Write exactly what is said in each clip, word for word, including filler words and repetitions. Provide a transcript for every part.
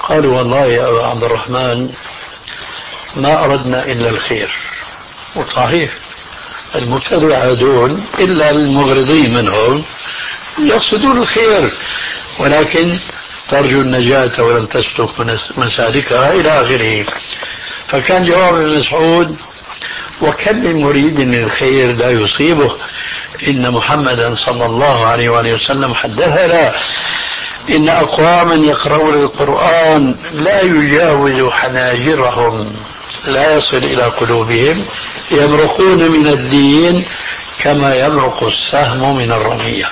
قالوا والله يا أبا عبد الرحمن ما أردنا إلا الخير. وصحيح المبتدعة دول إلا المغرضين منهم يقصدون الخير، ولكن ترجو النجاة ولم تسلك مسالكها إلى آخره. فكان جواب ابن مسعود: وكم من مريد للخير لا يصيبه، إن محمدا صلى الله عليه وآله وسلم حدثنا إن أقواما يقرؤون القرآن لا يجاوز حناجرهم لا يصل إلى قلوبهم يمرقون من الدين كما يمرق السهم من الرمية.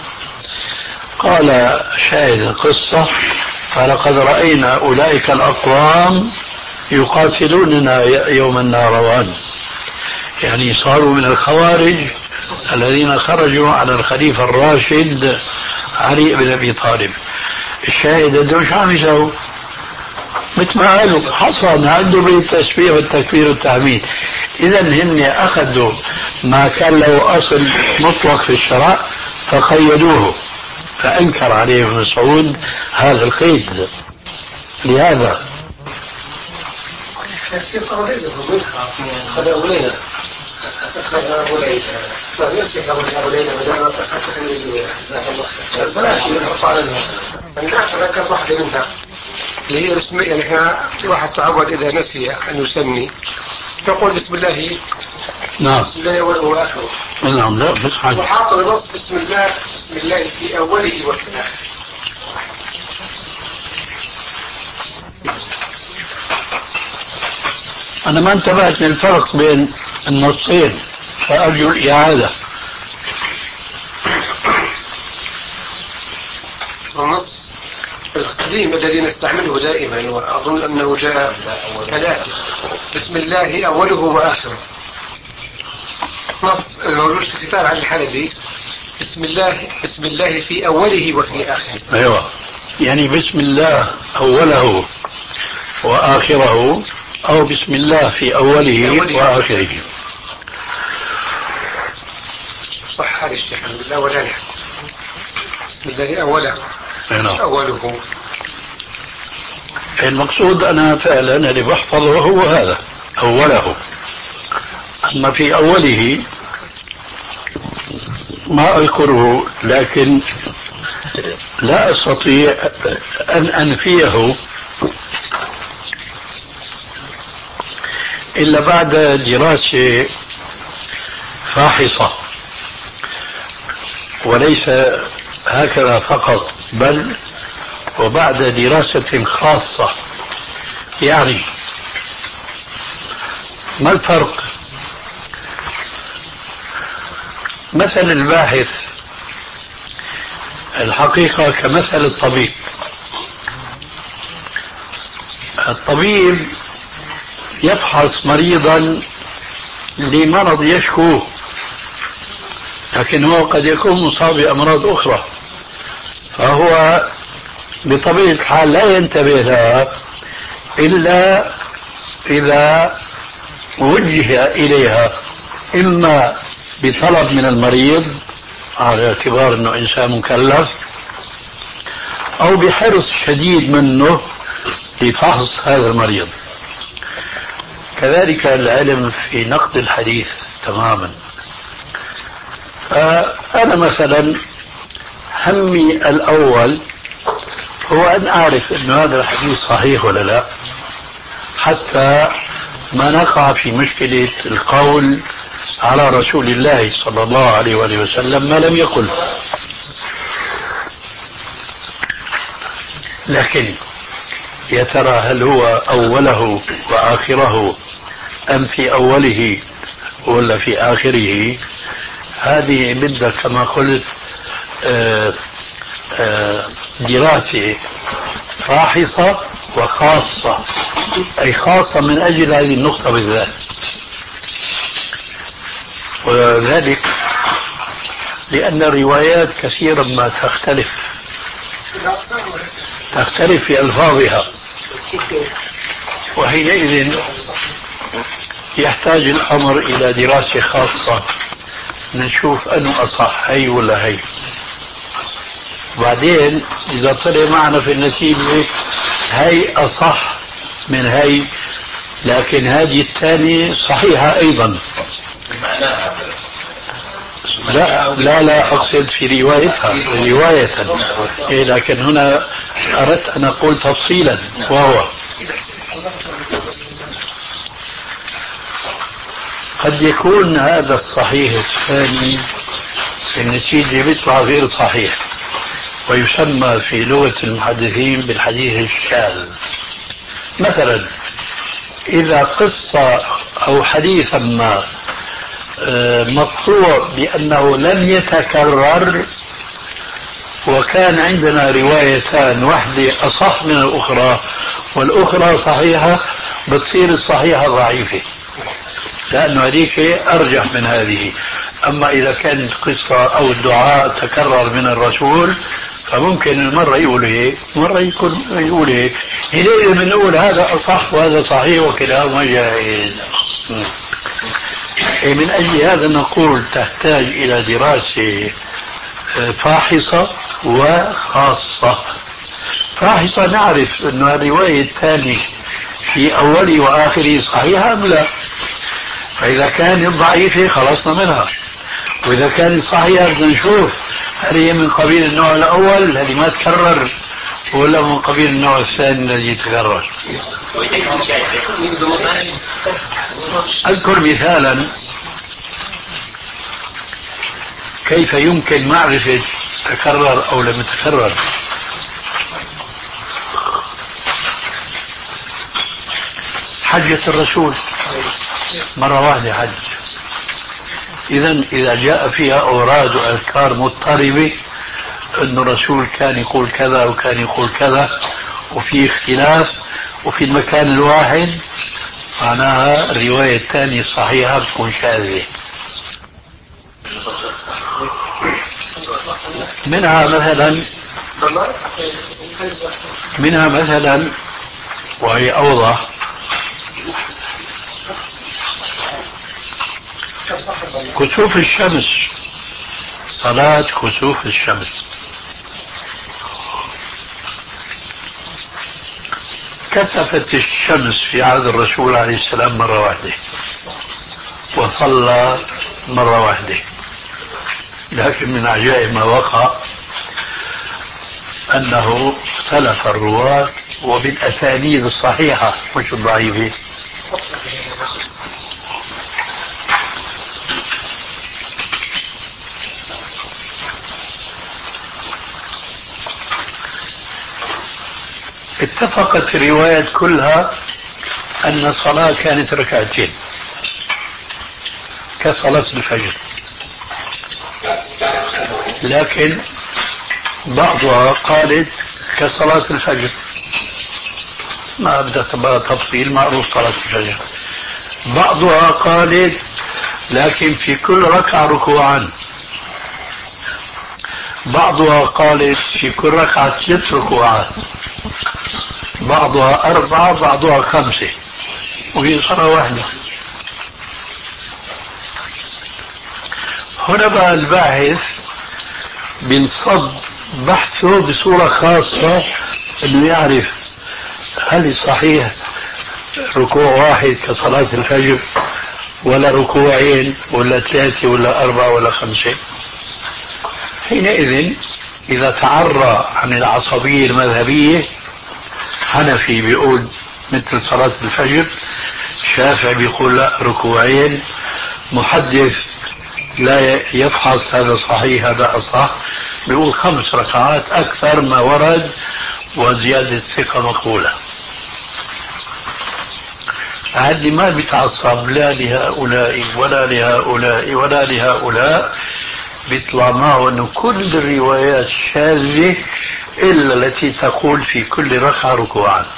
قال شاهد القصة: فلقد رأينا أولئك الأقوام يقاتلوننا يوم النهروان، يعني صاروا من الخوارج الذين خرجوا على الخليفة الراشد علي بن أبي طالب. الشاهد أنه شو عم يسووا؟ مثل ما قالوا حصن عنده بالتسبيح والتكبير والتحميد. إذا هن أخذوا ما كان له أصل مطلق في الشرع فقيدوه، فأنكر عليه ابن مسعود هذا القيد. لهذا ذكرت واحدة منها اللي هي بسم يعني احنا واحد تعود إذا نسي أن يسمي يقول بسم الله. نعم. بسم الله أوله وآخره. نعم. لا بس حاجة. وحاط النص بسم الله بسم الله في أوله وفي آخره. أنا ما انتبهت للفرق بين النصين فأرجو الإعادة. النص القديم الذي نستعمله دائما وأظن أنه جاء ثلاثة: بسم الله أوله وآخره. نص الموجود في كتاب علي الحلبي: بسم الله بسم الله في أوله وفي آخره. أيوة، يعني بسم الله أوله وآخره، أو بسم الله في أوله, أوله وآخره. صح هذا الشيخ الحمد لله ولا لا. بسم الله أوله أوله. المقصود أنا فعلا اللي بحفظه هو هذا أوله، أما في أوله ما أذكره، لكن لا أستطيع أن أنفيه إلا بعد دراسة فاحصة، وليس هكذا فقط بل وبعد دراسة خاصة. يعني ما الفرق؟ مثل الباحث الحقيقة كمثل الطبيب. الطبيب يفحص مريضا لمرض يشكوه، لكن هو قد يكون مصاب بأمراض أخرى، فهو بطبيعة الحال لا ينتبه لها إلا إذا وجه إليها، إما بطلب من المريض على اعتبار أنه إنسان مكلف، أو بحرص شديد منه لفحص هذا المريض. كذلك العلم في نقد الحديث تماما. فأنا مثلا همي الأول هو أن أعرف أن هذا الحديث صحيح ولا لا، حتى ما نقع في مشكلة القول على رسول الله صلى الله عليه وآله وسلم ما لم يقل. لكن يا ترى هل هو أوله وآخره أم في أوله ولا في آخره؟ هذه بدها كما قلت آآ آآ دراسة فاحصة وخاصة، أي خاصة من أجل هذه النقطة بالذات. وذلك لأن الروايات كثيرا ما تختلف تختلف في ألفاظها، وحينئذ يحتاج الأمر إلى دراسة خاصة نشوف أنه أصح هي ولا هي. بعدين إذا طلع معنا في النتيجة هي أصح من هي، لكن هذه الثانية صحيحة أيضا. لا لا لا أقصد في روايتها رواية، إيه، لكن هنا أردت أن أقول تفصيلا، وهو قد يكون هذا الصحيح الثاني النتيجة بيطلع غير صحيح، ويسمى في لغة المحدثين بالحديث الشاذ. مثلا إذا قصة أو حديثا ما مقطوع بأنه لم يتكرر، وكان عندنا روايتان، واحدة أصح من الأخرى والأخرى صحيحة، بتصير الصحيحة ضعيفة لأنه هذيك أرجح من هذه. أما إذا كانت قصة أو الدعاء تكرر من الرسول فممكن المرة يقول هيك مرة يكون يقول هيك، إليه بنقول هذا أصح وهذا صحيح وكلاهما جائز. من أجل هذا نقول تحتاج إلى دراسة فاحصة وخاصة. فاحصة نعرف أن الرواية الثانية في أوله وآخره صحيحة أم لا، فإذا كانت ضعيفة خلصنا منها، وإذا كانت صحيحة بدنا نشوف هل هي من قبيل النوع الأول الذي ما تكرر ولا من قبيل النوع الثاني الذي يتكرر. أذكر مثالا كيف يمكن معرفة تكرر أو لم يتكرر. حجة الرسول مرة واحدة حج، إذن إذا جاء فيها أوراد وأذكار مضطربة أن الرسول كان يقول كذا وكان يقول كذا وفي اختلاف وفي المكان الواحد، معناها الرواية الثانية الصحيحة بتكون شاذة. منها مثلا منها مثلا وهي أوضح، كسوف الشمس، صلاة كسوف الشمس. كسفت الشمس في عهد الرسول عليه السلام مرة واحدة وصلى مرة واحدة، لكن من عجائب ما وقع أنه اختلف الرواة وبالأسانيد الصحيحة مش الضعيفة. اتفقت الروايات كلها أن الصلاة كانت ركعتين كصلاة الفجر، لكن بعضها قالت كصلاة الفجر، ما بدها تبقى تفصيل، معروف صلاة الفجر. بعضها قالت لكن في كل ركعة ركوعان، بعضها قالت في كل ركعة ثلاث ركوعات، بعضها أربعة بعضها خمسة، وهي صلاة واحدة. هنا بقى الباحث بنصب بحثه بصورة خاصة انه يعرف هل صحيح ركوع واحد كصلاة الفجر ولا ركوعين ولا ثلاثة ولا أربعة ولا خمسة. حينئذ إذا تعرى عن العصبية المذهبية، حنفي بيقول مثل صلاة الفجر، شافعي بيقول لا ركوعين، محدث لا يفحص هذا صحيح هذا أصح بيقول خمس ركعات أكثر ما ورد وزيادة ثقة مقبولة. هذه ما بيتعصب لا لهؤلاء ولا لهؤلاء ولا لهؤلاء، بيطلع معه أنه كل الروايات شاذة إلا التي تقول في كل ركعة ركوعا.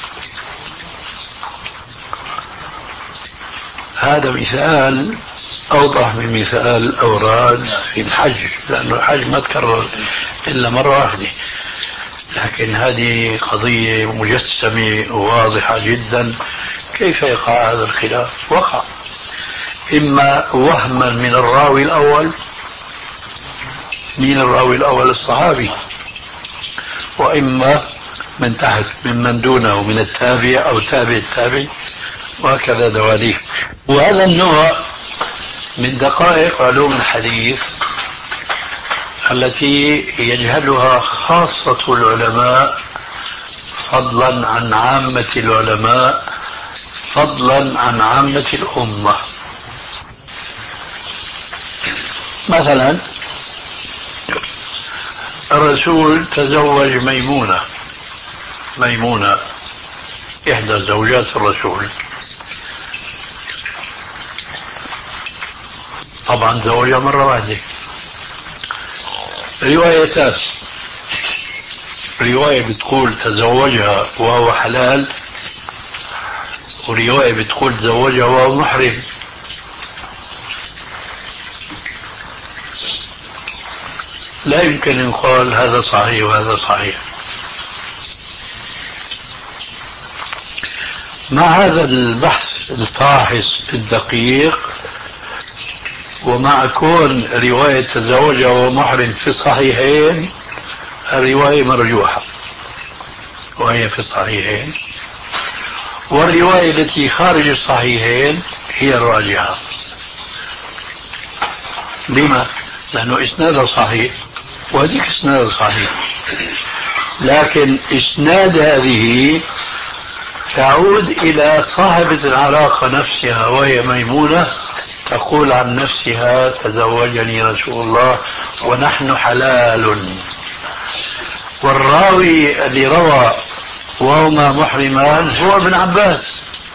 هذا مثال أوضح من مثال الأوراد في الحج، لأنه الحج ما تكرر إلا مرة واحدة، لكن هذه قضية مجسمة وواضحة جدا. كيف يقع هذا الخلاف؟ وقع إما وهما من الراوي الأول، من الراوي الأول الصحابي، وإما من تحت ممن دونه من التابع أو تابع التابع، وهكذا دواليك. وهذا النوع من دقائق علوم الحديث التي يجهلها خاصة العلماء فضلا عن عامة العلماء فضلا عن عامة الأمة. مثلا الرسول تزوج ميمونة ميمونة إحدى زوجات الرسول، طبعا زوجها مرة واحدة. روايتان، رواية بتقول تزوجها وهو حلال، ورواية بتقول تزوجها وهو محرم. لا يمكن أن يقال هذا صحيح وهذا صحيح. مع هذا البحث الفاحص الدقيق، ومع كون رواية تزوجها وهو محرم في الصحيحين، الرواية مرجوحة وهي في الصحيحين، والرواية التي خارج الصحيحين هي الراجحة. لما؟ لأنه إسنادها صحيح وهذيك إسنادها صحيح، لكن إسناد هذه تعود إلى صاحبة العلاقة نفسها وهي ميمونة، تقول عن نفسها تزوجني رسول الله ونحن حلال. والراوي اللي روى وهما محرمان هو ابن عباس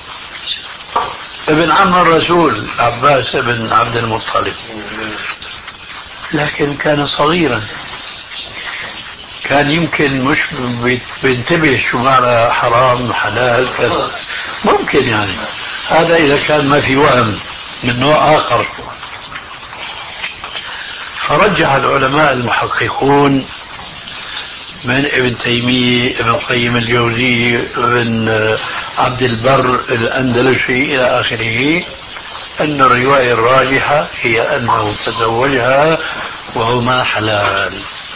ابن عم الرسول عباس ابن عبد المطلب، لكن كان صغيرا، كان يمكن مش بينتبه شو معنى حرام حلال كذا، ممكن يعني هذا إذا كان ما في وهم من نوع آخر. فرجح العلماء المحققون من ابن تيمية ابن القيم الجوزي ابن عبد البر الأندلسي إلى آخره أن الرواية الراجحة هي أنه تزوجها وهما حلال.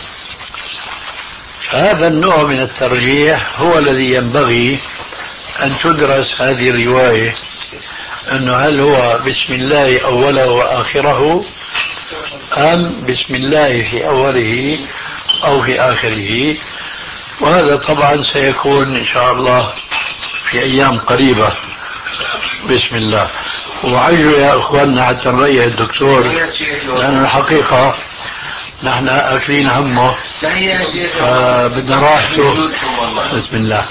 هذا النوع من الترجيح هو الذي ينبغي أن تدرس هذه الرواية، أنه هل هو بسم الله أوله وآخره أم بسم الله في أوله أو في آخره. وهذا طبعا سيكون إن شاء الله في أيام قريبة بسم الله. وعجوا يا أخواننا حتى نريح الدكتور، لأن الحقيقة نحن أكلين همه بدنا راحته. بسم الله.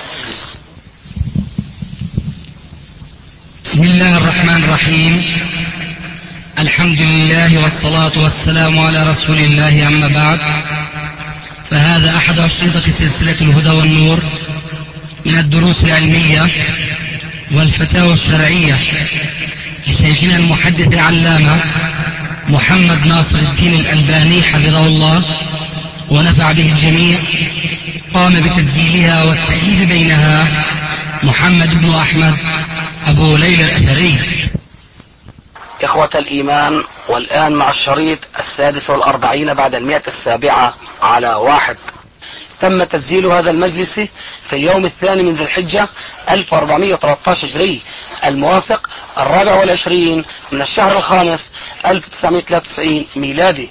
بسم الله الرحمن الرحيم. الحمد لله والصلاة والسلام على رسول الله، أما بعد، فهذا أحد أشرطة سلسلة الهدى والنور من الدروس العلمية والفتاوى الشرعية لشيخنا المحدث العلامة محمد ناصر الدين الألباني حفظه الله ونفع به الجميع. قام بتسجيلها والتأليف بينها محمد بن أحمد أبو ليلى الأثري. إخوة الإيمان، والآن مع الشريط السادس والأربعين بعد المئة السابعة على واحد. تم تسجيل هذا المجلس في اليوم الثاني من ذي الحجة ألف وأربعمئة وثلاثة عشر هجري، الموافق الرابع والعشرين من الشهر الخامس ألف وتسعمئة وثلاثة وتسعين ميلادي.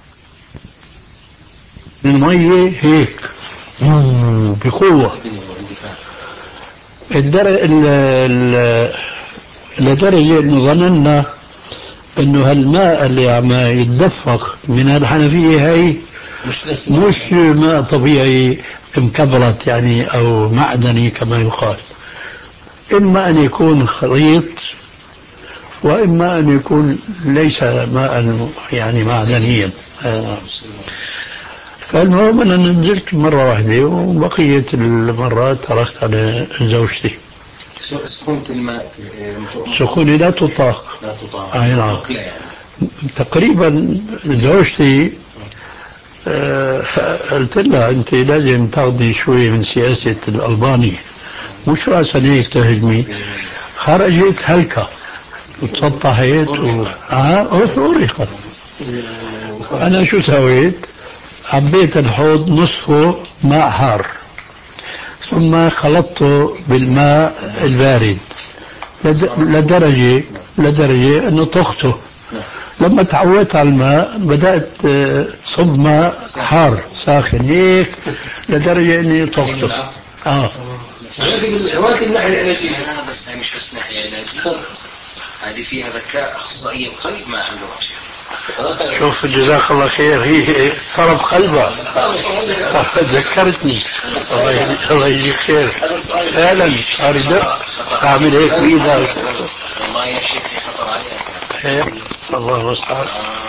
المية هيك بقوة لدرجة انه ظننا انه هالماء اللي عم يتدفق من الحنفية هي مش ماء طبيعي مكبرت يعني او معدني كما يقال، اما ان يكون خليط واما ان يكون ليس ماء يعني معدنيا. فالمهم أنا نزلت مرة واحدة وبقية المرات تركت على زوجتي. سخونة الماء سخونة لا تطاق. لا تطاق. أي نعم. تقريبا زوجتي آه قلت لها أنت لازم تاخذي شوي من سياسة الألباني، مش رأسا هيك تهجمي. خرجت هلكة وتسطحت و... آه أريقت. أنا شو سويت؟ حبيت الحوض نصفه ماء حار ثم خلطته بالماء البارد لدرجة لدرجة أنه طخته. لما تعودت على الماء بدأت صب ماء حار ساخن هيك لدرجة أني طخته. آه. هذه الناحية العلاجية. بس هي مش بس ناحية علاجية، هذه فيها ذكاء أخصائي القلب ما عملوها شيء. شوف جزاك الله خير، هي طرف قلبها ذكرتني. الله يجزيك خير فعلا صار يدق تعمل هيك بإيدك. والله يا شيخ خطر عليها. الله المستعان.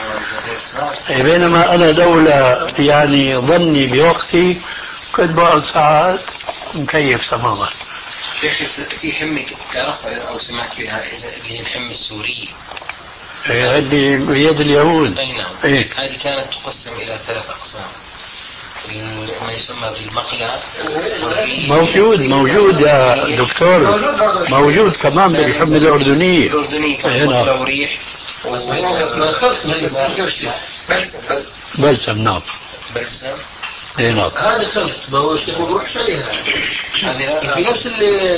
بينما أنا لولا يعني ظني بوقتي كنت بقعد ساعات مكيف تماما. شيخ في حمة تعرفها أو سمعت فيها اللي هي الحمة السورية؟ اللي بيد اليهود. أي نعم. إيه؟ هذه كانت تقسم إلى ثلاث أقسام، ما يسمى بالمقلى. موجود موجود يا دكتور، موجود كمان بالحمة الأردنية. الأردنية كمان مقلى وريح. بلسم. بلسم نعم. بلسم. اي نعم. هذا خلط ما هو الشيخ ما بروحش عليها. في نفس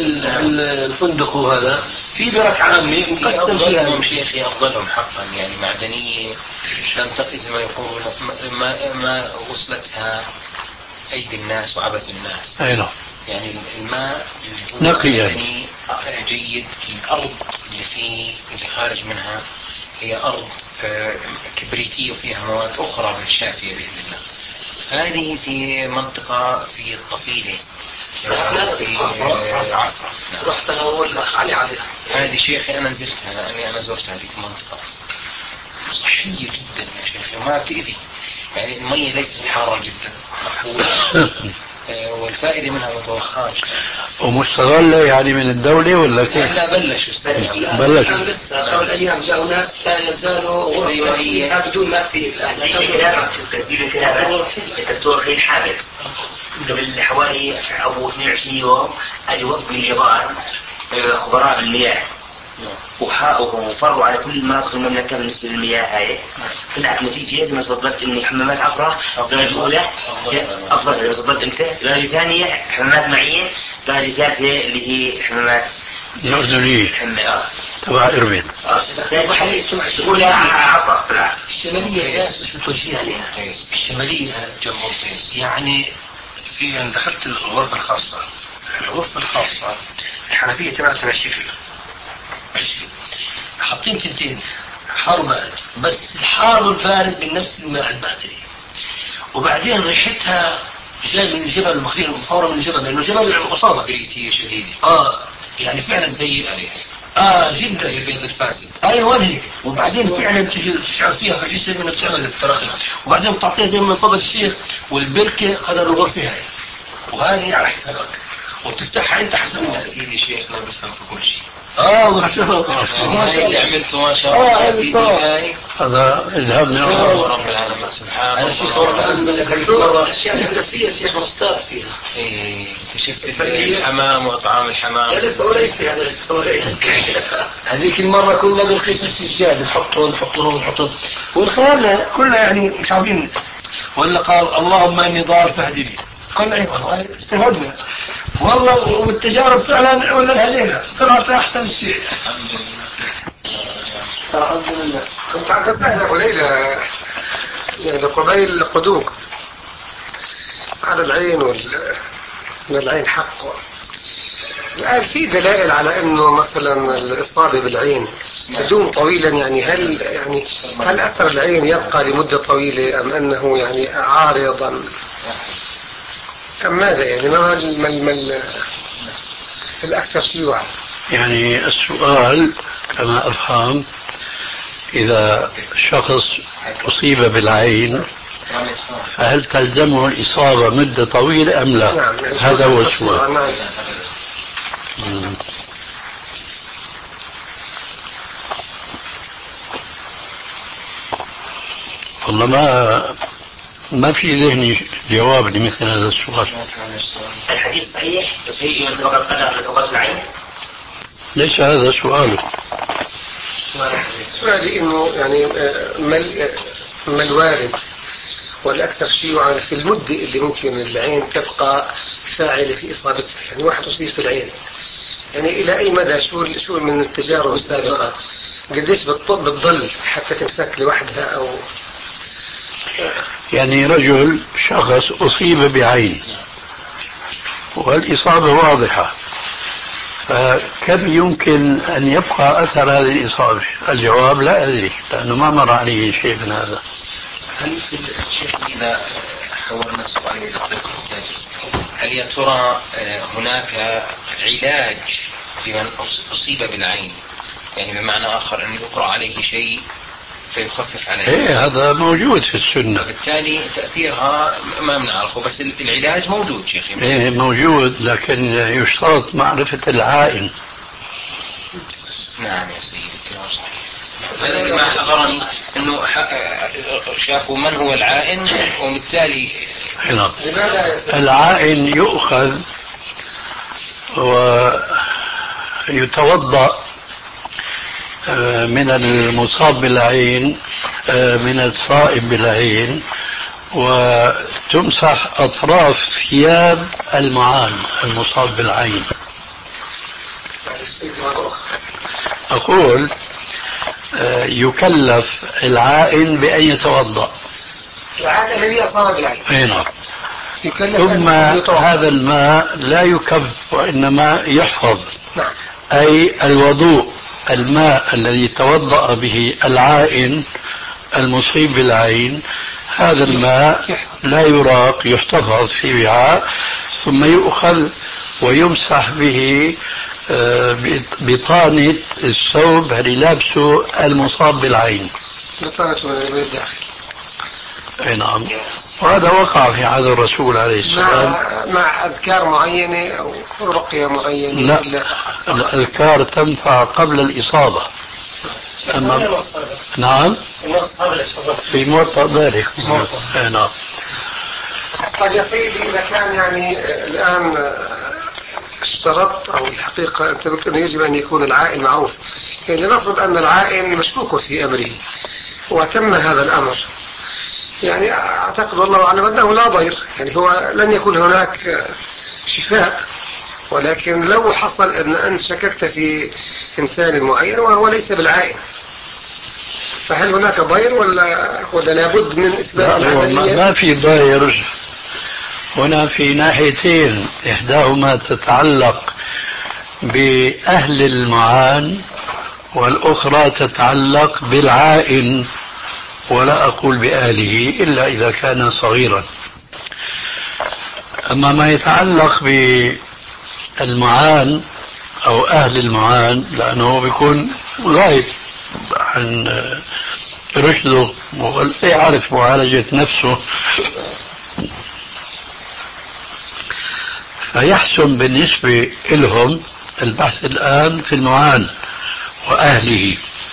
الفندق وهذا في برك عامي مقسم فيها. شيخي أفضلهم حقا يعني معدنية لم تقز ما يقول ما, ما وصلتها أيدي الناس وعبث الناس. اي نعم. يعني الماء نقي يعني جيد. الأرض اللي فيه اللي خارج منها هي أرض كبريتية وفيها مواد أخرى من شافية بإذن الله. هذه في منطقة في الطفيلة في عفرة. رحت أنا والأخ علي عليها. هذه شيخي أنا زرتها لأني أنا زرت هذه المنطقة صحية جدا يا شيخي وما بتأذي يعني المية ليست حارة جدا محبولة والفائدة منها متوخاة ومستغلة يعني من الدولة ولا كيف؟ لا بلش بلش كان لسه قبل أيام جاءوا ناس لا يزالوا غرفة بدون ما في تسجيل الكلام الدكتور خليل حامد قبل حوالي أو اثنين وعشرين يوم أجي وفد من اليابان خبراء بالمياه وحاقوا وفروا على كل مناطق المملكة بالنسبة للمياه هاي. طلعت نتيجة زي ما تفضلت إني حمامات عفرة درجة أولى أفضل زي ما تفضلت أنت، درجة ثانية حمامات معين، درجة ثالثة اللي هي حمامات الأردنية حمام تبع إربد. أولى عفرة طلعت. الشمالية مش متوجهين عليها. الشمالية يعني في أن دخلت الغرفة الخاصة، الغرفة الخاصة الحنفية تبعتها الشكل عشرين حاطين تنتين حار بارد، بس الحار والبارد من نفس الماء المعدني، وبعدين ريحتها جاي من الجبل المخير مفورة من الجبل لأنه جبل عصابة بريتية شديدة. آه يعني فعلا سيئة ريحتها. آه جدا البيض الفاسد. أيوة هيك. وبعدين فعلا تجي تشعر فيها في جسم إنه بتعمل التراخيص، وبعدين بتعطيها زي ما فضل الشيخ والبركة قدر الغرفة هاي، وهذه على حسابك وبتفتحها أنت حسب يا سيدي شيخنا بفهم في كل شيء. اه ما شاء الله هاي اللي عملته ما شاء الله يا سيدي. هاي هذا الهام من الله رب العالمين سبحان الله. الأشياء الهندسية شيخ مستاذ فيها. إيه أنت شفت الحمام وأطعام الحمام. لا لسه ولا شيء هذا لسه ولا شيء. هذيك المرة كنا بنقيس السجاد نحطه نحطه نحطه والخيال كلنا يعني مش عارفين، ولا قال اللهم إني ضار فاهدني. قلنا إيه والله استفدنا والله، والتجارب فعلا ولا هدينا طلعت أحسن شيء. الحمد لله. الحمد لله. كنت عم بسأل أبو ليلى يعني قبيل القدوق على العين وال من العين حق. الآن في دلائل على أنه مثلا الإصابة بالعين تدوم طويلا، يعني هل يعني هل أثر العين يبقى لمدة طويلة أم أنه يعني عارضا أم ماذا يعني ما المل الأكثر شيوعا؟ يعني السؤال كما أفهم إذا شخص أصيب بالعين فهل تلزمه الإصابة مدة طويلة أم لا؟ نعم يعني هذا هو السؤال. نعم. والله ما ما في ذهني جواب لمثل هذا السؤال. الحديث صحيح شيء سبق القدر لسبقت العين؟ ليس هذا سؤاله. سؤالي إنه يعني ما ما الوارد والأكثر شيوعا في المدة اللي ممكن العين تبقى الفاعل في إصابته؟ يعني واحد أصيب في العين، يعني إلى أي مدى شو شو من التجارب السابقة قديش بتضل حتى تنفك لوحدها؟ أو يعني رجل شخص أصيب بعين والإصابة واضحة، فكم يمكن أن يبقى أثر هذه الإصابة؟ الجواب لا أدري، لأنه ما مر عليه شيء من هذا. هل في الشيخ إذا حولنا السؤال إلى الطريقة الثانية، هل يا ترى هناك علاج لمن أصيب بالعين؟ يعني بمعنى آخر أن يقرأ عليه شيء فيخفف عليه؟ إيه هذا موجود في السنة. بالتالي تأثيرها ما بنعرفه، بس العلاج موجود شيخي. إيه موجود، لكن يشترط معرفة العائن. نعم يا سيدي الكلام صحيح. هذا ما حضرني أنه شافوا من هو العائن وبالتالي هنا العائن يؤخذ ويتوضأ من المصاب بالعين، من الصائب بالعين، وتمسح أطراف ثياب المعان المصاب بالعين. أقول يكلف العائن بأن يتوضأ. العائن الذي أصاب بالعين. هنا. ثم هذا الماء لا يكب وإنما يحفظ. نعم. أي الوضوء، الماء الذي توضأ به العائن المصيب بالعين، هذا الماء لا يراق، يحتفظ في وعاء، ثم يؤخذ ويمسح به بطانة الثوب اللي لابسه المصاب بالعين. بطانة من الداخل. اي نعم. وهذا وقع في عهد الرسول عليه السلام. مع, مع أذكار معينة أو رقية معينة؟ لا، الأذكار تنفع قبل الإصابة. أما نعم في موطأ ذلك. نعم. طيب يا سيدي، إذا كان يعني الآن اشترط أو الحقيقة أنت بك أنه يجب أن يكون العائن معروف، يعني لنفرض أن العائن مشكوك في أمره وتم هذا الأمر، يعني أعتقد والله أعلم أنه لا ضير، يعني هو لن يكون هناك شفاء، ولكن لو حصل أن أنت شككت في إنسان معين وهو ليس بالعائن، فهل هناك ضير ولا ولا لابد من إثبات العملية؟ ما في ضير هنا في ناحيتين، إحداهما تتعلق بأهل المعان والأخرى تتعلق بالعائن، ولا أقول بأهله إلا إذا كان صغيرا. أما ما يتعلق بالمعان أو أهل المعان، لأنه بيكون غايب عن رشده ولا يعرف معالجة نفسه، فيحسن بالنسبة لهم البحث الآن في المعان وأهله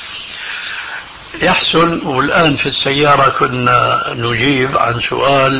يحسن. والآن في السيارة كنا نجيب عن سؤال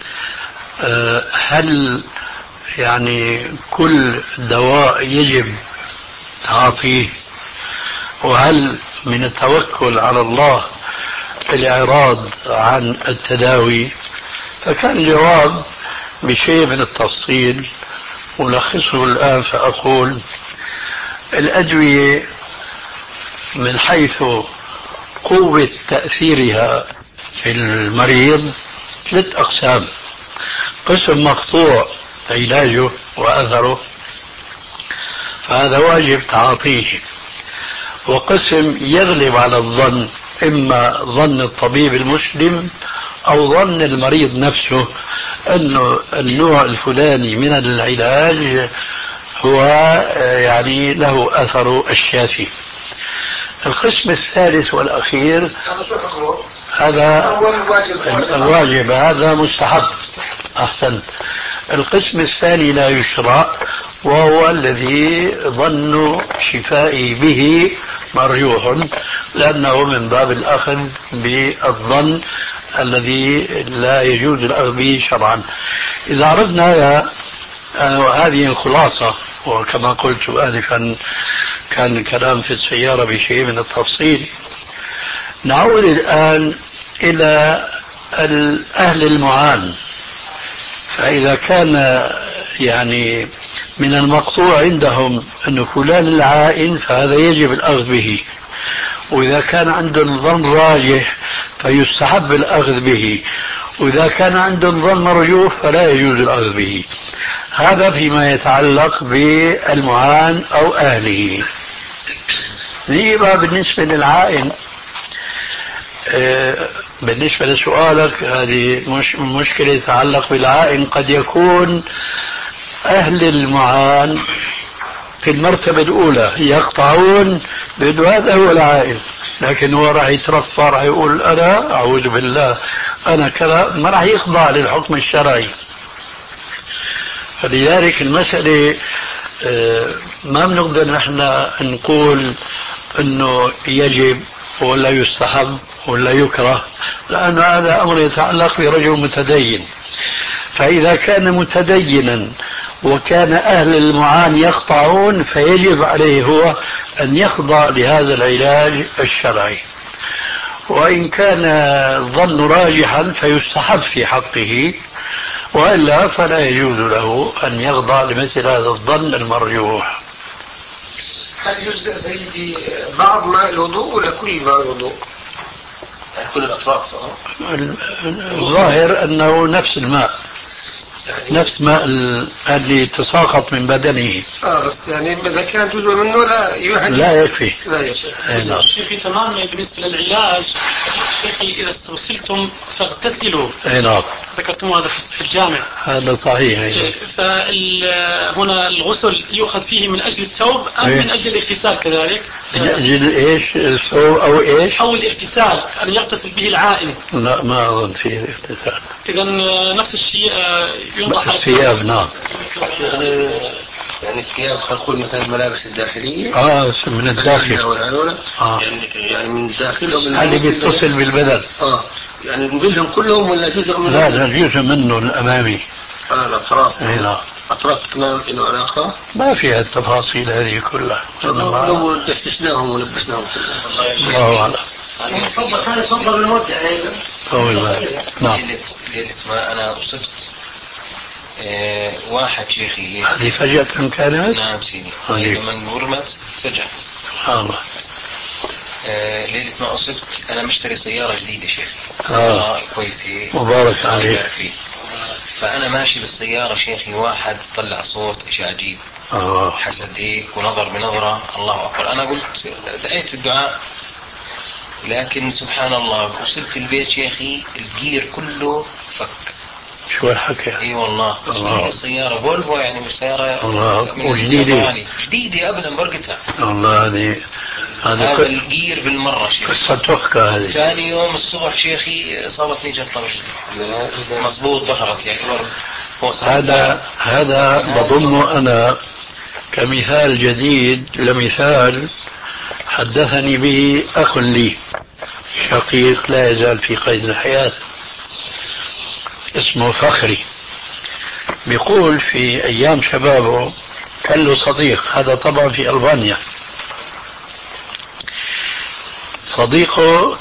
هل يعني كل دواء يجب تعاطيه، وهل من التوكل على الله الإعراض عن التداوي؟ فكان الجواب بشيء من التفصيل ملخصه الآن، فأقول الأدوية من حيث قوة تأثيرها في المريض ثلاث أقسام: قسم مقطوع علاجه وأثره، فهذا واجب تعاطيه، وقسم يغلب على الظن، إما ظن الطبيب المسلم أو ظن المريض نفسه أنه النوع الفلاني من العلاج هو يعني له أثر الشافي. القسم الثالث والأخير هذا الواجب، هذا مستحب. أحسن. القسم الثاني لا يشرع، وهو الذي ظن شفائي به مرجوح، لأنه من باب الأخذ بالظن الذي لا يجوز الأخذ به شرعا. إذا عرفنا هذا، وهذه الخلاصة، وكما قلت آنفا كان الكلام في السيارة بشيء من التفصيل، نعود الآن إلى أهل المعان. فإذا كان يعني من المقطوع عندهم أن فلان العائن فهذا يجب الأخذ به، وإذا كان عندهم ظن راجح فيستحب الأخذ به، وإذا كان عندهم ظن مرجوح فلا يجوز الأخذ به. هذا فيما يتعلق بالمعان أو أهله. نيجي بقى بالنسبة للعائن. بالنسبة لسؤالك، هذه مش مشكلة تتعلق بالعائن. قد يكون أهل المعان في المرتبة الأولى يقطعون بأنه هذا هو العائن، لكن هو راح يترفع، راح يقول أنا أعوذ بالله أنا كذا، ما راح يخضع للحكم الشرعي. فلذلك المسألة ما بنقدر نحن نقول أنه يجب ولا يستحب ولا يكره، لأن هذا أمر يتعلق برجل متدين. فإذا كان متدينا وكان أهل المعان يقطعون فيجب عليه هو أن يخضع لهذا العلاج الشرعي، وإن كان الظن راجحا فيستحب في حقه، وإلا فلا يجوز له أن يخضع لمثل هذا الظن المرجوح. هل يجزئ سيدي بعض ماء الوضوء ولا كل ماء الوضوء؟ كل الأطراف. الظاهر أنه نفس الماء، نفس ماء اللي تساقط من بدنه. اه بس يعني اذا كان جزء منه لا يهدي لا يكفي. لا يكفي. شيخي تمام. بالنسبه للعلاج شيخي اذا استرسلتم فاغتسلوا. اي نعم. ذكرتم هذا في صحيح الجامع. هذا صحيح. فهنا الغسل يؤخذ فيه من اجل الثوب ام من اجل الاغتسال كذلك؟ من اجل ايش؟ الثوب او ايش؟ او الاغتسال ان يغتسل به العائن. لا ما اظن فيه الاغتسال. اذا نفس الشيء ينضح الثياب. نعم. يعني الثياب خلقوا مثلا الملابس الداخلية. اه من الداخل. آه. يعني يعني من الداخل ومن اللي بيتصل بالبدن. اه يعني نقولهم كلهم ولا جزء منهم؟ لا لا جزء منه الامامي. اه الاطراف. اي نعم. اطراف كمان له علاقة؟ ما فيها التفاصيل هذه كلها. لو دشدشناهم ولبسناهم الله اعلم. هذا تفضل المرجع. نعم. ليلة ما انا اصبت إيه واحد شيخي هذه فجأة كانت؟ نعم سيدي. لما ورمت فجأة. سبحان الله. إيه ليلة ما أصبت أنا مشتري سيارة جديدة شيخي، سيارة آه. كويسة مبارك عليك. فأنا ماشي بالسيارة شيخي واحد طلع صوت إشي عجيب. آه. حسد هيك ونظر بنظرة، الله أكبر. أنا قلت دعيت في الدعاء، لكن سبحان الله وصلت البيت شيخي الجير كله فك. شو الحكي؟ اي والله. جديدة السيارة فولفو، يعني مش سيارة وجديدة جديدة ابدا برقتها. والله هذه هذا كل... الجير بالمرة شيخي. قصة تحكى هذه. ثاني يوم الصبح شيخي اصابتني جلطة مضبوط ظهرت يعني برضه. هذا هذا بضم انا كمثال جديد لمثال حدثني به اخ لي شقيق لا يزال في قيد الحياة، اسمه فخري. بيقول في أيام شبابه كان له صديق، هذا طبعا في ألبانيا. صديقه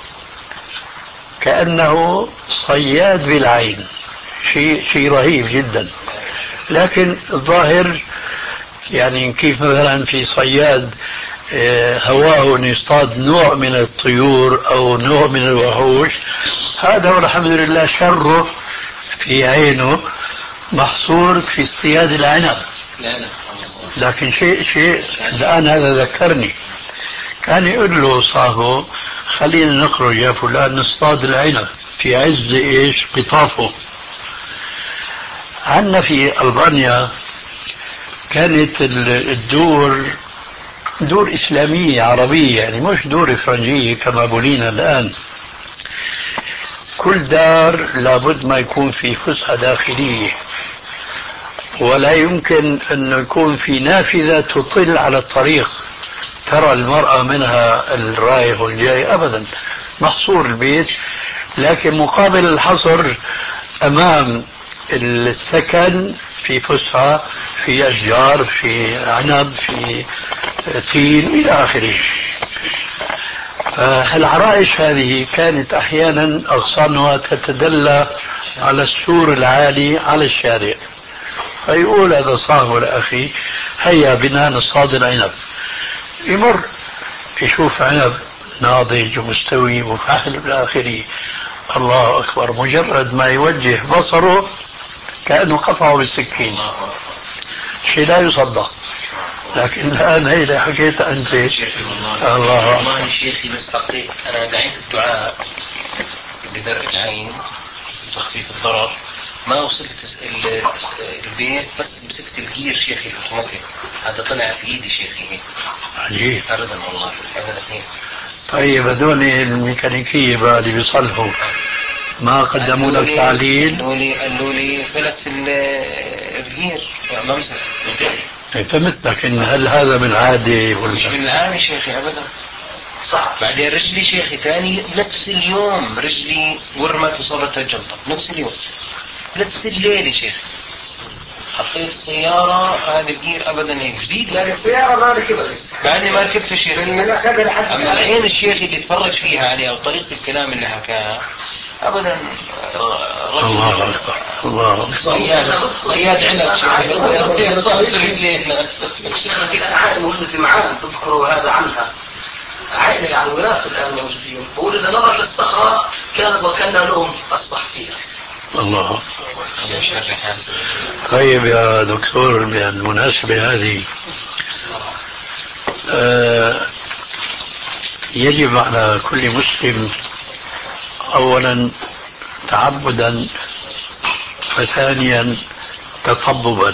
كأنه صياد بالعين، شيء شيء رهيب جدا، لكن الظاهر يعني كيف مثلا في صياد هواه أن يصطاد نوع من الطيور أو نوع من الوحوش، هذا والحمد لله شره في عينه محصور في اصطياد العنب. لكن شيء شيء الآن هذا ذكرني، كان يقول له صاحبه خلينا نخرج يا فلان نصطاد العنب في عز إيش قطافه. عندنا في ألبانيا كانت الدور دور إسلامية عربية، يعني مش دور فرنجية كما بولينا الآن. كل دار لابد ما يكون في فسحة داخلية، ولا يمكن أن يكون في نافذة تطل على الطريق ترى المرأة منها الرايح والجاي، أبدا محصور البيت. لكن مقابل الحصر أمام السكن في فسحة، في أشجار، في عنب، في تين إلى آخره. فالعرائش هذه كانت أحيانا أغصانها تتدلى على السور العالي على الشارع، فيقول هذا صاحبه لأخي هيا بنا نصطاد العنب، يمر يشوف عنب ناضج ومستوي وفاحل إلى آخره، الله أكبر، مجرد ما يوجه بصره كأنه قطعه بالسكين، شيء لا يصدق. لكن الآن هي اللي حكيت أنت. الله والله شيخي بس حقيقة أنا دعيت الدعاء بدرء العين وتخفيف الضرر، ما وصلت البيت بس مسكت الجير شيخي الأوتوماتيك، هذا طلع في إيدي شيخي. عجيب. أبدا والله أبدا. طيب هذول الميكانيكية بقى اللي بيصلحوا ما قدموا لك تعليل؟ قالوا لي قالوا لي فلت الجير ما مسك. فهمت، لكن هل هذا من عادة ولا؟ مش من العادة شيخي أبدا. صح. بعدين رجلي شيخي ثاني نفس اليوم رجلي ورمت وصابتها الجلطة نفس اليوم نفس الليلة شيخي. حطيت السيارة هذا الجير أبدا هيك جديد. لا السيارة ما ركبها لسه. بعدني ما ركبت الشيخ. من أخذها لحد. أما العين الشيخ اللي تفرج فيها عليها وطريقة الكلام اللي حكاها أبدا. الله أكبر. الله. صياد صياد عنب شيخ. صياد ضغط رجلين. شيخ لكن أنا عائلة موجودة في معان تذكروا هذا عنها. عائلة يعني وراث الآن موجودين. بقول إذا نظر للصخرة كانت وكان لهم أصبح فيها. الله. طيب يا دكتور بالمناسبة هذه آه يجب على كل مسلم أولا تعبدا وثانيا تطببا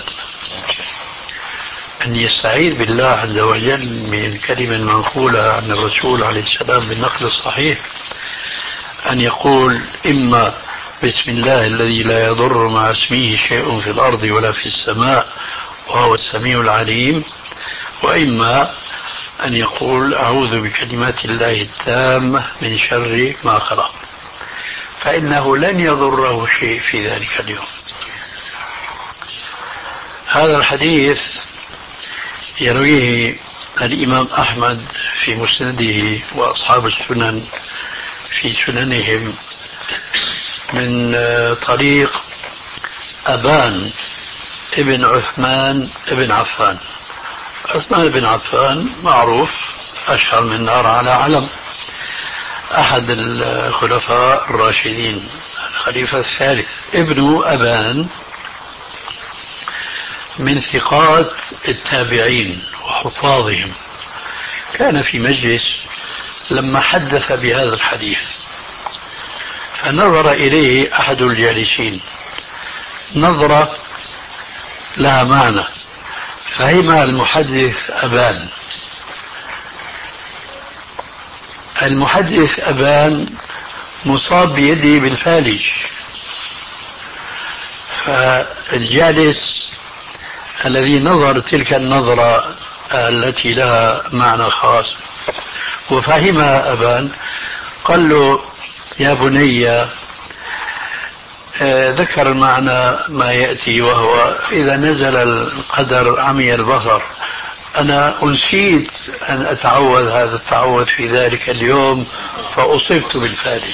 أن يستعيذ بالله عز وجل من كلمة منقولة عن الرسول عليه السلام بالنقل الصحيح، أن يقول إما بسم الله الذي لا يضر مع اسمه شيء في الأرض ولا في السماء وهو السميع العليم، وإما أن يقول أعوذ بكلمات الله التامة من شر ما خلق، فإنه لن يضره شيء في ذلك اليوم. هذا الحديث يرويه الإمام أحمد في مسنده وأصحاب السنن في سننهم من طريق أبان ابن عثمان ابن عفان. عثمان بن عفان معروف أشهر من نار على علم، أحد الخلفاء الراشدين الخليفة الثالث، ابن أبان من ثقات التابعين وحفاظهم. كان في مجلس لما حدث بهذا الحديث فنظر إليه أحد الجالسين نظرة لها معنى، فهم المحدث أبان. المحدث أبان مصاب بيده بالفالج، فالجالس الذي نظر تلك النظرة التي لها معنى خاص وفهمها أبان قال له يا بني آه ذكر المعنى ما يأتي، وهو إذا نزل القدر عمي البصر. أنا أنسيت أن أتعوذ هذا التعوذ في ذلك اليوم فأصبت بالفالج.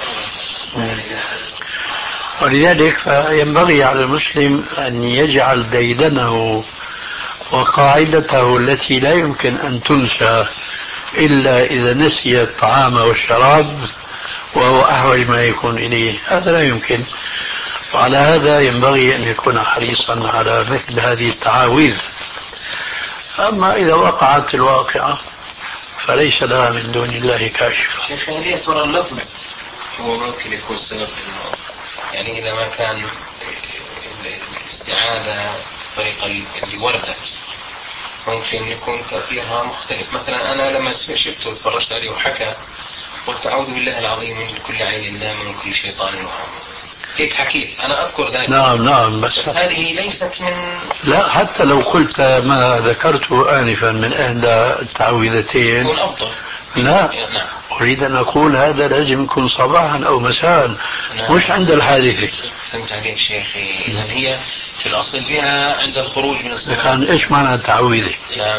ولذلك فينبغي على المسلم أن يجعل ديدنه وقاعدته التي لا يمكن أن تنسى إلا إذا نسي الطعام والشراب، وهو أحوج ما يكون إليه، هذا لا يمكن. وعلى هذا ينبغي أن يكون حريصا على مثل هذه التعاويذ. أما إذا وقعت الواقعة فليس لها من دون الله كاشف. شيخ هل ترى اللفظ هو ممكن يكون سبب، يعني إذا ما كان الاستعاذة الطريقة اللي وردت ممكن يكون تأثيرها مختلف؟ مثلا أنا لما شفته وتفرجت عليه وحكى قلت أعوذ بالله العظيم من كل عين لام من كل شيطان وهم، هيك حكيت أنا أذكر ذلك. نعم نعم بس, بس هذه ليست من، لا حتى لو قلت ما ذكرته آنفا من إحدى التعويذتين يكون أفضل. لا نعم. أريد أن أقول هذا لازم يكون صباحا أو مساء. نعم. مش عند الحادثة. فهمت عليك شيخي. إذا هي في الأصل بها عند الخروج من الصلاة. كان إيش معنى التعويذة؟ نعم.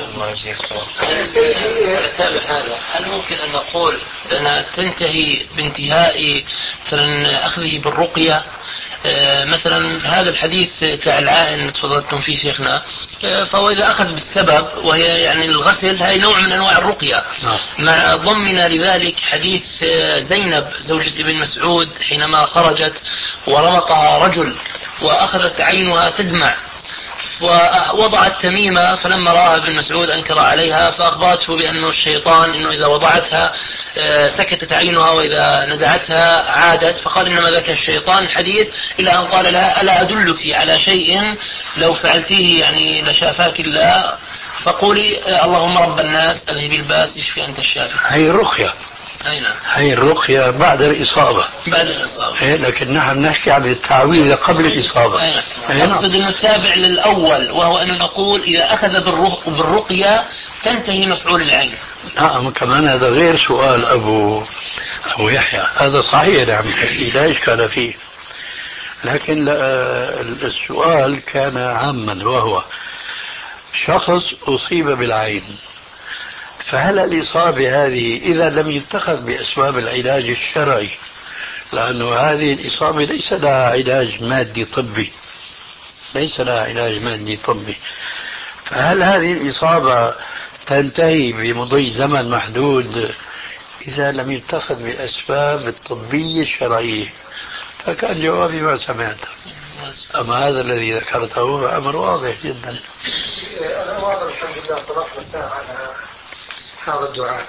أتابع هذا. هل ممكن أن نقول أنها تنتهي بانتهاء مثلا أخذه بالرقية مثلا هذا الحديث تاع العائن تفضلتم فيه شيخنا، فهو إذا أخذ بالسبب وهي يعني الغسل، هاي نوع من أنواع الرقية، مع ضمن لذلك حديث زينب زوجة ابن مسعود حينما خرجت ورمقها رجل وأخذت عينها تدمع، ووضعت تميمة، فلما رأى ابن مسعود أنكر عليها، فأخبرته بأنه الشيطان أنه إذا وضعتها سكتت عينها وإذا نزعتها عادت، فقال إنما ذاك الشيطان الحديث، إلى أن قال لها ألا أدلك على شيء لو فعلتيه يعني لشافاك الله، فقولي اللهم رب الناس أذهب الباس اشفي أنت الشافي. هي الرقية، هي الرقية بعد الإصابة. بعد الإصابة. إيه، لكن نحن نحكي عن التعويذ قبل الإصابة. أيه. أقصد أن التابع للأول، وهو أن نقول إذا أخذ بالرقية تنتهي مفعول العين. نعم، كمان هذا غير سؤال أبو أبو يحيى، هذا صحيح نعم، لا إشكال فيه، لكن السؤال كان عاما، وهو شخص أصيب بالعين، فهل الإصابة هذه إذا لم يتخذ بأسباب العلاج الشرعي، لأنه هذه الإصابة ليس لها علاج مادي طبي، ليس لها علاج مادي طبي، فهل هذه الإصابة تنتهي بمضي زمن محدود إذا لم يتخذ بأسباب الطبية الشرعية؟ فكان جوابي ما سمعت، أما هذا الذي ذكرته أمر واضح جدا. أنا واضح الحمد لله صباح مساء على هذا الدعاء،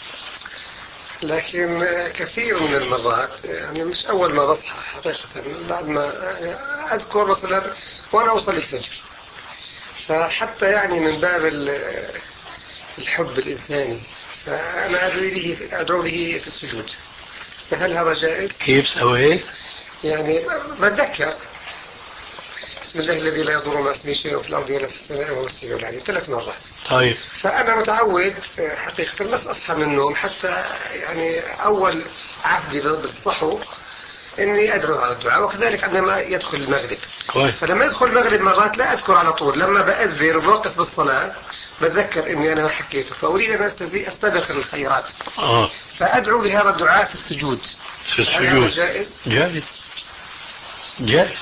لكن كثير من المرات يعني مش أول ما بصحى حقيقة، بعد ما يعني أذكر مثلا وأنا أصلي الفجر، فحتى يعني من باب الحب الإنساني فأنا أدعو به أدعو به في السجود، فهل هذا جائز؟ كيف سويت؟ يعني بتذكر بسم الله الذي لا يضر مع اسمه شيء في الأرض ولا في السماء وهو السميع العليم ثلاث مرات. طيب. فأنا متعود حقيقة بس أصحى من النوم حتى يعني أول عهدي بالصحو إني أدعو هذا الدعاء، وكذلك عندما يدخل المغرب. كويس. فلما يدخل المغرب مرات لا أذكر على طول، لما بأذن وبوقف بالصلاة بتذكر إني أنا ما حكيته، فأريد أن أستزي أستبخر الخيرات. آه. فأدعو بهذا الدعاء في السجود. في السجود. جائز؟ جائز. جائز.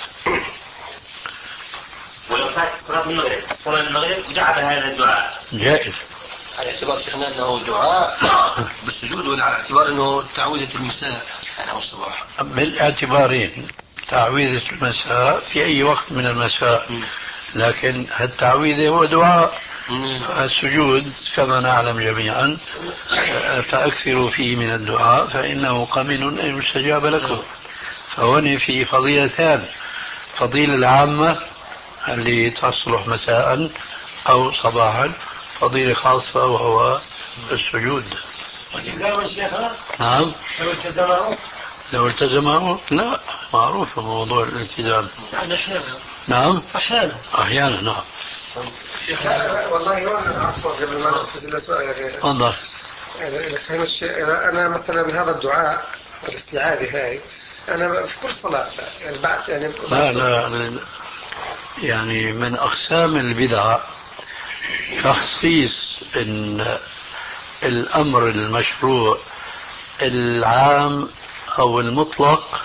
ولو فات صلاة المغرب صلاة المغرب ودعا بهذا الدعاء جائز. على اعتبار شيخنا أنه دعاء بالسجود، ولا على اعتبار أنه تعويذة المساء أو الصباح؟ بالاعتبارين، تعويذة المساء في أي وقت من المساء، لكن التعويذة هو دعاء. السجود كما نعلم جميعا، فأكثروا فيه من الدعاء فإنه قمن أن يستجاب لكم. فهنا في فضيلتان، فضيلة العامة اللي تصلح مساء أو صباحا، فضيلة خاصة وهو السجود. والتزام شيخنا؟ نعم. لو التزمه؟ لو التزمه؟ لا، معروف موضوع الالتزام. يعني أحيانا. نعم. أحيانا. أحيانا نعم. شيخنا والله وانا عفوا قبل ما ننفذ الاسماء يعني تفضل. يعني فهم الشيء، انا مثلا هذا الدعاء الاستعاذة هاي انا في كل صلاة يعني بعد يعني لا لا يعني من اقسام البدع تخصيص ان الامر المشروع العام او المطلق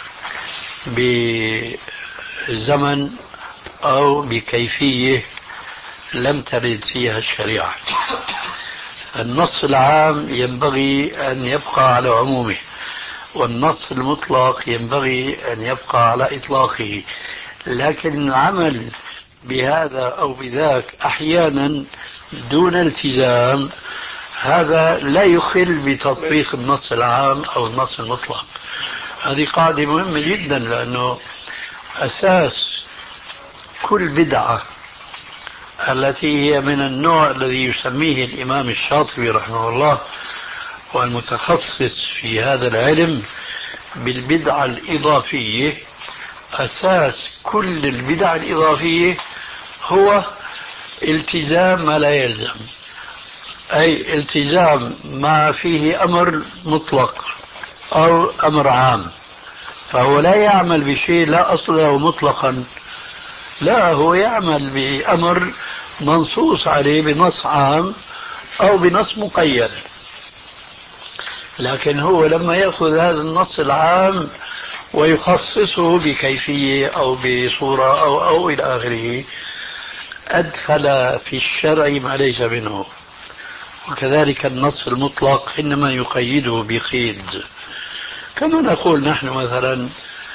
بزمن او بكيفية لم ترد فيها الشريعة. النص العام ينبغي أن يبقى على عمومه، والنص المطلق ينبغي أن يبقى على إطلاقه، لكن العمل بهذا أو بذاك أحيانا دون التزام هذا لا يخل بتطبيق النص العام أو النص المطلق. هذه قاعدة مهمة جدا، لأنه أساس كل بدعة التي هي من النوع الذي يسميه الإمام الشاطبي رحمه الله والمتخصص في هذا العلم بالبدعة الإضافية، أساس كل البدع الإضافية هو التزام ما لا يلزم، أي التزام ما فيه أمر مطلق أو أمر عام، فهو لا يعمل بشيء لا أصل له مطلقا، لا، هو يعمل بأمر منصوص عليه بنص عام أو بنص مقيد. لكن هو لما يأخذ هذا النص العام ويخصصه بكيفية أو بصورة أو أو إلى آخره، أدخل في الشرع ما ليس منه. وكذلك النص المطلق إنما يقيده بقيد، كما نقول نحن مثلا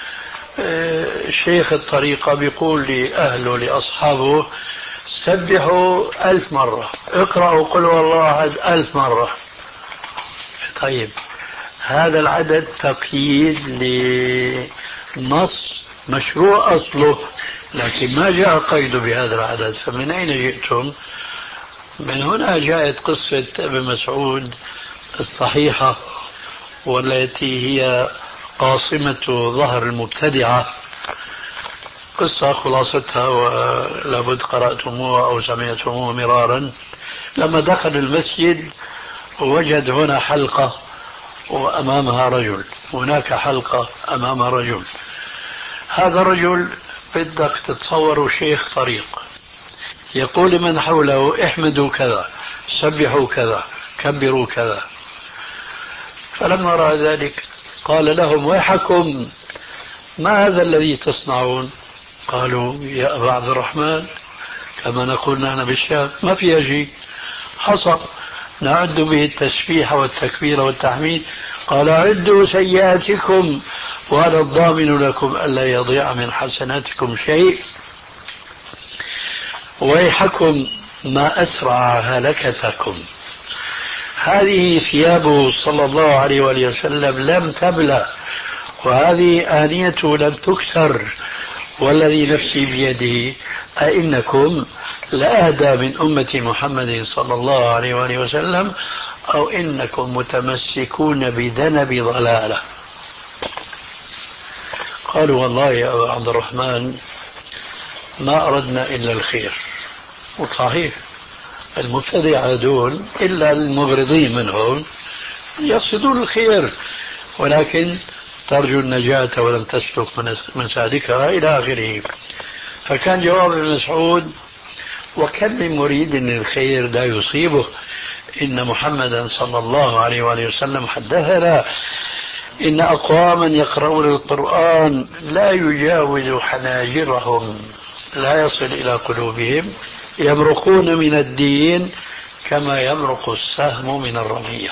شيخ الطريقة بيقول لأهله لأصحابه سبحوا ألف مرة، اقرأوا قل هو الله أحد ألف مرة. طيب هذا العدد تقييد لنص مشروع أصله، لكن ما جاء قيد بهذا العدد، فمن أين جئتم؟ من هنا جاءت قصة ابن مسعود الصحيحة، والتي هي قاصمة ظهر المبتدعة. قصة خلاصتها ولابد قرأتموها أو سمعتموها مرارا. لما دخل المسجد وجد هنا حلقة وأمامها رجل، هناك حلقة أمامها رجل. هذا الرجل بدك تتصوروا شيخ طريق يقول لمن حوله احمدوا كذا، سبحوا كذا، كبروا كذا. فلما رأى ذلك قال لهم ويحكم، ما هذا الذي تصنعون؟ قالوا يا أبا عبد الرحمن، كما نقول نحن بالشام، ما فيها شيء، حصى نعد به التسبيح والتكبير والتحميد. قال عدوا سيئاتكم وأنا الضامن لكم ألا يضيع من حسناتكم شيء. ويحكم ما أسرع هلكتكم. هذه ثيابه صلى الله عليه وآله وسلم لم تبلى، وهذه آنيته لم تكسر، والذي نفسي بيده أئنكم لأهدى من أمة محمد صلى الله عليه وآله وسلم أو إنكم متمسكون بذنب ضلالة. قالوا والله يا أبا عبد الرحمن ما أردنا إلا الخير. وصحيح المبتدعة دول إلا المغرضين منهم يقصدون الخير، ولكن ترجو النجاة ولم تسلك مسالكها إلى آخره. فكان جواب ابن مسعود وكم من مريد للخير لا يصيبه، إن محمدا صلى الله عليه وآله وسلم حدثنا إن أقواما يقرؤون القرآن لا يجاوز حناجرهم لا يصل إلى قلوبهم، يمرقون من الدين كما يمرق السهم من الرمية.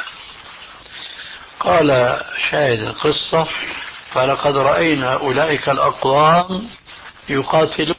قال شاهد القصة فلقد رأينا أولئك الأقوام يقاتلون